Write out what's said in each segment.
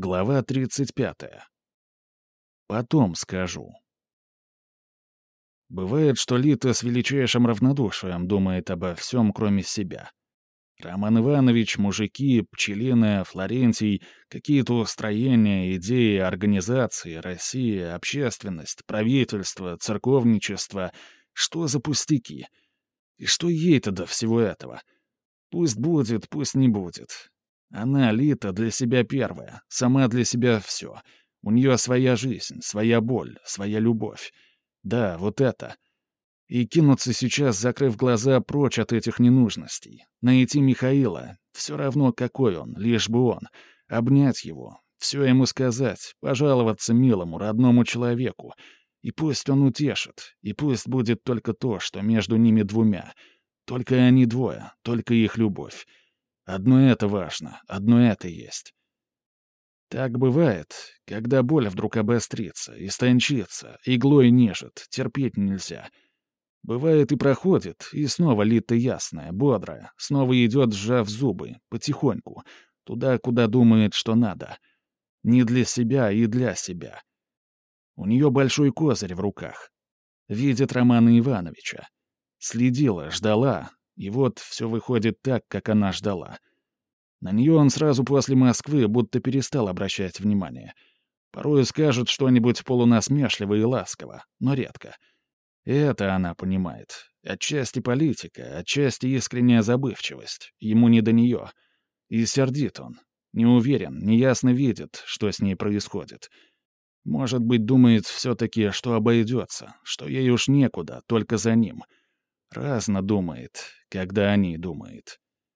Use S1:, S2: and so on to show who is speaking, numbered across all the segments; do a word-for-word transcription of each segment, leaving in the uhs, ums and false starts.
S1: Глава тридцать пятая. Потом скажу. Бывает, что Лита с величайшим равнодушием думает обо всем, кроме себя. Роман Иванович, мужики, Пчелиная, Флорентий, какие-то строения, идеи, организации, Россия, общественность, правительство, церковничество. Что за пустяки? И что ей-то до всего этого? Пусть будет, пусть не будет. Она, Лита, для себя первая, сама для себя все. У нее своя жизнь, своя боль, своя любовь. Да, вот это. И кинуться сейчас, закрыв глаза, прочь от этих ненужностей. Найти Михаила, все равно какой он, лишь бы он. Обнять его, все ему сказать, пожаловаться милому, родному человеку. И пусть он утешит, и пусть будет только то, что между ними двумя. Только они двое, только их любовь. Одно это важно, одно это есть. Так бывает, когда боль вдруг обострится, истончится, иглой нежит, терпеть нельзя. Бывает и проходит, и снова Лита ясная, бодрая, снова идет, сжав зубы, потихоньку, туда, куда думает, что надо. Не для себя и для себя. У нее большой козырь в руках. Видит Романа Ивановича. Следила, ждала, и вот все выходит так, как она ждала. На нее он сразу после Москвы будто перестал обращать внимание. Порой скажет что-нибудь полунасмешливо и ласково, но редко. И это она понимает. Отчасти политика, отчасти искренняя забывчивость. Ему не до нее. И сердит он. Не уверен, неясно видит, что с ней происходит. Может быть, думает все-таки, что обойдется, что ей уж некуда, только за ним. Разно думает, когда о ней думает.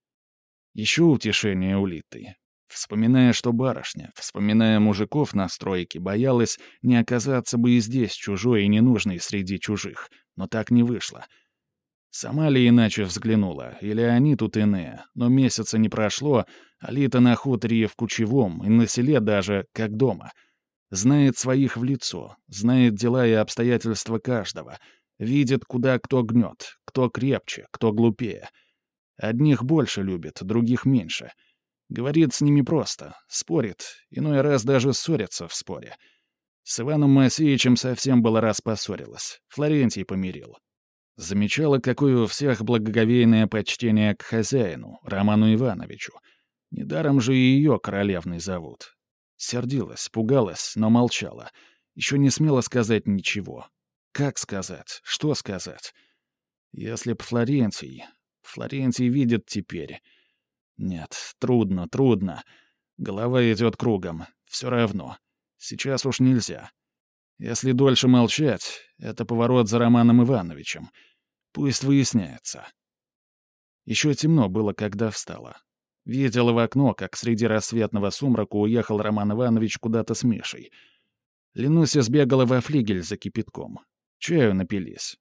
S1: Еще утешение у Литы. Вспоминая, что барышня, вспоминая мужиков на стройке, боялась не оказаться бы и здесь чужой и ненужной среди чужих, но так не вышло. Сама ли иначе взглянула, или они тут иные, но месяца не прошло, а Лита на хуторе и в Кучевом, и на селе даже, как дома. Знает своих в лицо, знает дела и обстоятельства каждого, видит, куда кто гнет, кто крепче, кто глупее. Одних больше любит, других меньше. Говорит с ними просто, спорит, иной раз даже ссорится в споре. С Иваном Моисеевичем совсем было раз поссорилась, Флорентий помирил. Замечала, какое у всех благоговейное почтение к хозяину, Роману Ивановичу. Недаром же и ее королевной зовут. Сердилась, пугалась, но молчала. Еще не смела сказать ничего. Как сказать? Что сказать? Если б Флорентий... Флорентий видит теперь... Нет, трудно, трудно. Голова идет кругом. Все равно. Сейчас уж нельзя. Если дольше молчать, это поворот за Романом Ивановичем. Пусть выясняется. Еще темно было, когда встала. Видела в окно, как среди рассветного сумрака уехал Роман Иванович куда-то с Мишей. Ленуся сбегала во флигель за кипятком. Чаю напились.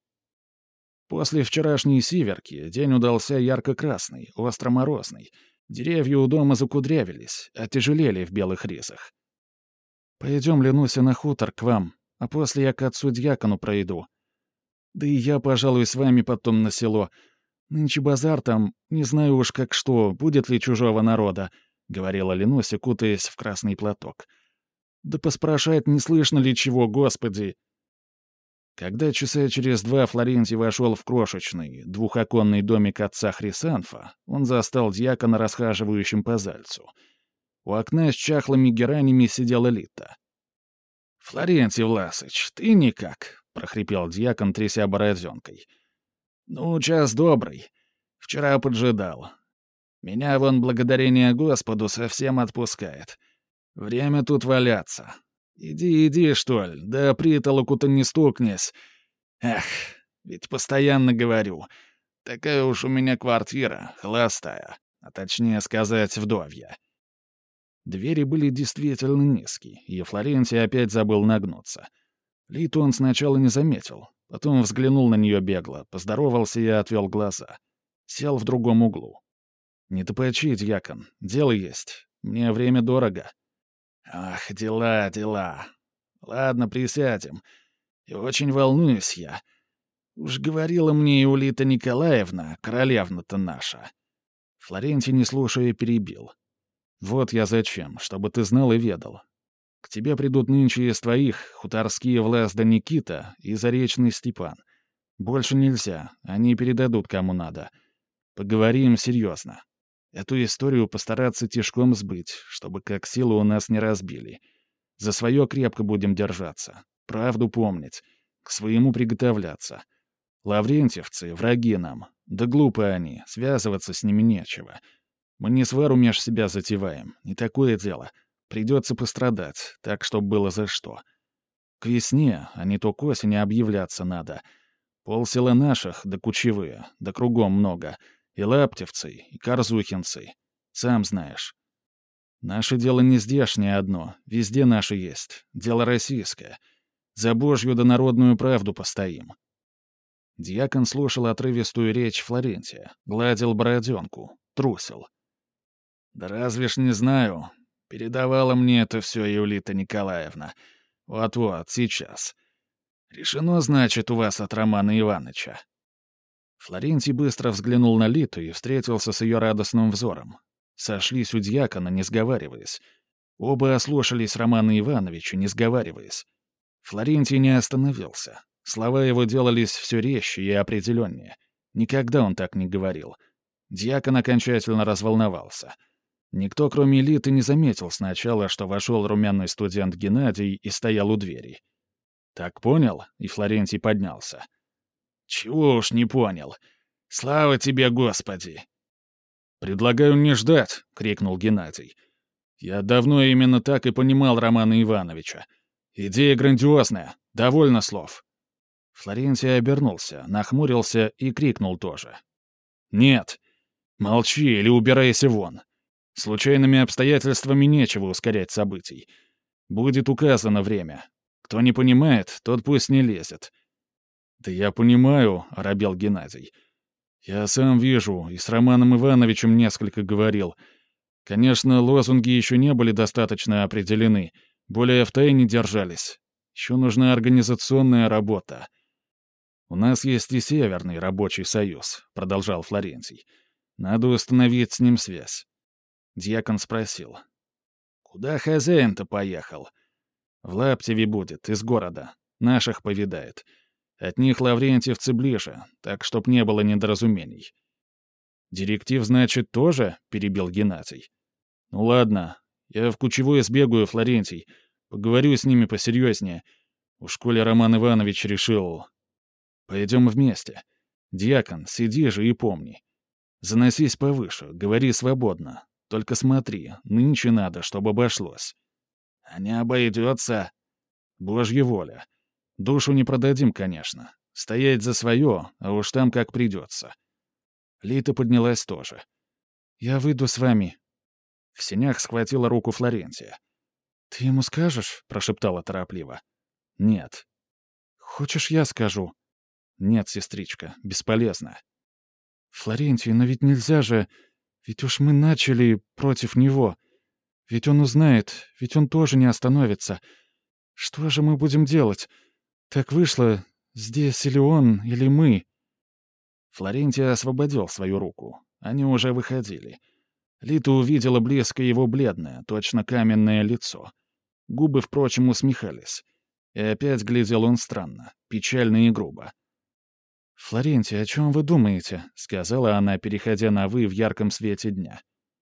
S1: После вчерашней сиверки день удался ярко-красный, остро-морозный. Деревья у дома закудрявились, отяжелели в белых ризах. «Пойдем, Ленуся, на хутор к вам, а после я к отцу-дьякону пройду. Да и я, пожалуй, с вами потом на село. Нынче базар там, не знаю уж как что, будет ли чужого народа», — говорила Ленуся, кутаясь в красный платок. «Да поспрашать, не слышно ли чего, Господи!» Когда часа через два Флорентий вошел в крошечный, двухоконный домик отца Хрисанфа, он застал дьякона, расхаживающим по Зальцу. У окна с чахлыми геранями сидела Лита. «Флорентий Власыч, ты никак», — прохрипел дьякон, тряся бороденкой. «Ну, час добрый. Вчера поджидал. Меня вон, благодарение Господу, совсем отпускает. Время тут валяться. Иди, иди, что ли, да притолоку-то не стукнись. Эх, ведь постоянно говорю. Такая уж у меня квартира, холостая, а точнее сказать, вдовья». Двери были действительно низкие, и Флорентий опять забыл нагнуться. Литу он сначала не заметил, потом взглянул на нее бегло, поздоровался и отвел глаза. Сел в другом углу. «Не топочи, дьякон, дело есть. Мне время дорого». «Ах, дела, дела. Ладно, присядем. И очень волнуюсь я. Уж говорила мне и Улита Николаевна, королевна-то наша». Флорентий, не слушая, перебил. Вот я зачем, чтобы ты знал и ведал. К тебе придут нынче из твоих хуторские Влас да Никита и Заречный Степан. Больше нельзя, они передадут кому надо. Поговорим серьезно. Эту историю постараться тишком сбыть, чтобы как силу у нас не разбили. За свое крепко будем держаться, правду помнить, к своему приготовляться. Лаврентьевцы — враги нам, да глупы они, связываться с ними нечего. Мы не свару меж себя затеваем, не такое дело. Придется пострадать, так, чтоб было за что. К весне, а не то к осени, объявляться надо. Полсела наших, да кучевые, да кругом много. И лаптевцы, и корзухинцы. Сам знаешь. Наше дело не здешнее одно, везде наше есть. Дело российское. За Божью да народную правду постоим. Дьякон слушал отрывистую речь Флорентия, гладил бороденку, трусил. «Да разве ж не знаю. Передавала мне это все Юлита Николаевна. Вот-вот, сейчас. Решено, значит, у вас от Романа Иваныча». Флорентий быстро взглянул на Литу и встретился с ее радостным взором. Сошлись у дьякона, не сговариваясь. Оба ослушались Романа Ивановича, не сговариваясь. Флорентий не остановился. Слова его делались все резче и определеннее. Никогда он так не говорил. Дьякон окончательно разволновался. Никто, кроме Литы, не заметил сначала, что вошел румяный студент Геннадий и стоял у двери. «Так понял?» — и Флорентий поднялся. «Чего уж не понял. Слава тебе, Господи!» «Предлагаю не ждать!» — крикнул Геннадий. «Я давно именно так и понимал Романа Ивановича. Идея грандиозная. Довольно слов». Флорентий обернулся, нахмурился и крикнул тоже. «Нет! Молчи или убирайся вон! Случайными обстоятельствами нечего ускорять событий. Будет указано время. Кто не понимает, тот пусть не лезет». «Да я понимаю», — оробел Геннадий. «Я сам вижу, и с Романом Ивановичем несколько говорил. Конечно, лозунги еще не были достаточно определены, более втайне держались. Еще нужна организационная работа». «У нас есть и Северный рабочий союз», — продолжал Флорентий. «Надо установить с ним связь». Дьякон спросил. «Куда хозяин-то поехал?» «В Лаптеве будет, из города. Наших повидает. От них лаврентьевцы ближе, так чтоб не было недоразумений». «Директив, значит, тоже?» — перебил Геннадий. «Ну ладно, я в кучевой сбегаю, Флорентий. Поговорю с ними посерьезнее. Уж коли Роман Иванович решил...» «Пойдем вместе. Дьякон, сиди же и помни. Заносись повыше, говори свободно. Только смотри, нынче надо, чтобы обошлось». «А не обойдется?» «Божья воля. Душу не продадим, конечно. Стоять за свое, а уж там как придется». Лита поднялась тоже. «Я выйду с вами». В сенях схватила руку Флорентия. «Ты ему скажешь?» — прошептала торопливо. «Нет». «Хочешь, я скажу?» «Нет, сестричка, бесполезно». «Флорентий, но ведь нельзя же... Ведь уж мы начали против него. Ведь он узнает, ведь он тоже не остановится. Что же мы будем делать? Так вышло, здесь или он, или мы». Флорентий освободил свою руку. Они уже выходили. Лита увидела близко его бледное, точно каменное лицо. Губы, впрочем, усмехались. И опять глядел он странно, печально и грубо. «Флорентий, о чем вы думаете?» — сказала она, переходя на «вы» в ярком свете дня.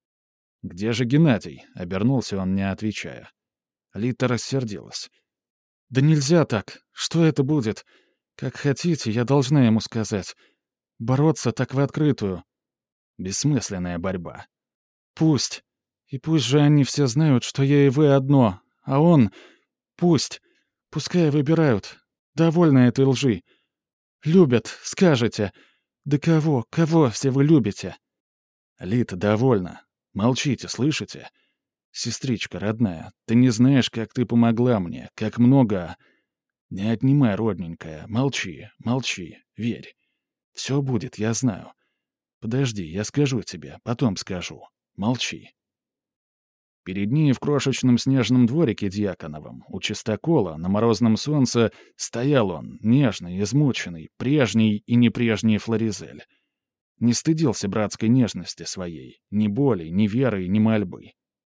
S1: «Где же Геннадий?» — обернулся он, не отвечая. Лита рассердилась. «Да нельзя так. Что это будет? Как хотите, я должна ему сказать. Бороться так в открытую». Бессмысленная борьба. «Пусть. И пусть же они все знают, что я и вы одно. А он... Пусть. Пускай выбирают. Довольно этой лжи. Любят, скажете. Да кого, кого все вы любите?» «Лита, довольно. Молчите, слышите? Сестричка родная, ты не знаешь, как ты помогла мне, как много... Не отнимай, родненькая, молчи, молчи, верь. Все будет, я знаю. Подожди, я скажу тебе, потом скажу. Молчи». Перед ней в крошечном снежном дворике Дьяконовом, у чистокола, на морозном солнце, стоял он, нежный, измученный, прежний и непрежний Флоризель. Не стыдился братской нежности своей, ни боли, ни веры, ни мольбы.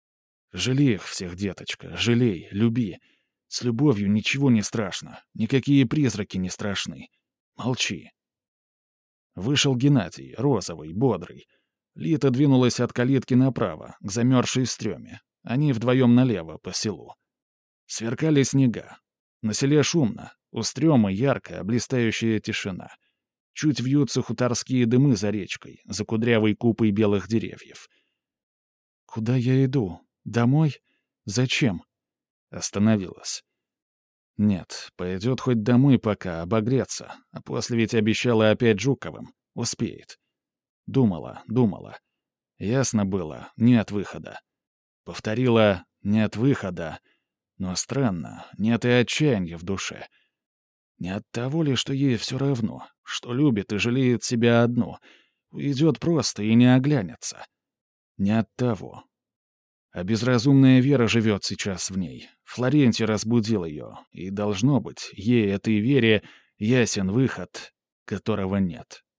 S1: Жалей их всех, деточка, жалей, люби. С любовью ничего не страшно, никакие призраки не страшны. Молчи. Вышел Геннадий, розовый, бодрый. Лита двинулась от калитки направо, к замерзшей стреме. Они вдвоем налево, по селу. Сверкали снега. На селе шумно, у стрёмы яркая, блистающая тишина. Чуть вьются хуторские дымы за речкой, за кудрявой купой белых деревьев. «Куда я иду? Домой? Зачем?» Остановилась. «Нет, пойдет хоть домой пока, обогреться, а после ведь обещала опять Жуковым. Успеет». Думала, думала. Ясно было, нет выхода. Повторила «нет выхода», но странно, нет и отчаяния в душе. Не от того ли, что ей все равно, что любит и жалеет себя одну, уйдет просто и не оглянется. Не от того. А безразумная вера живет сейчас в ней. Флорентий разбудил ее, и, должно быть, ей, этой вере, ясен выход, которого нет.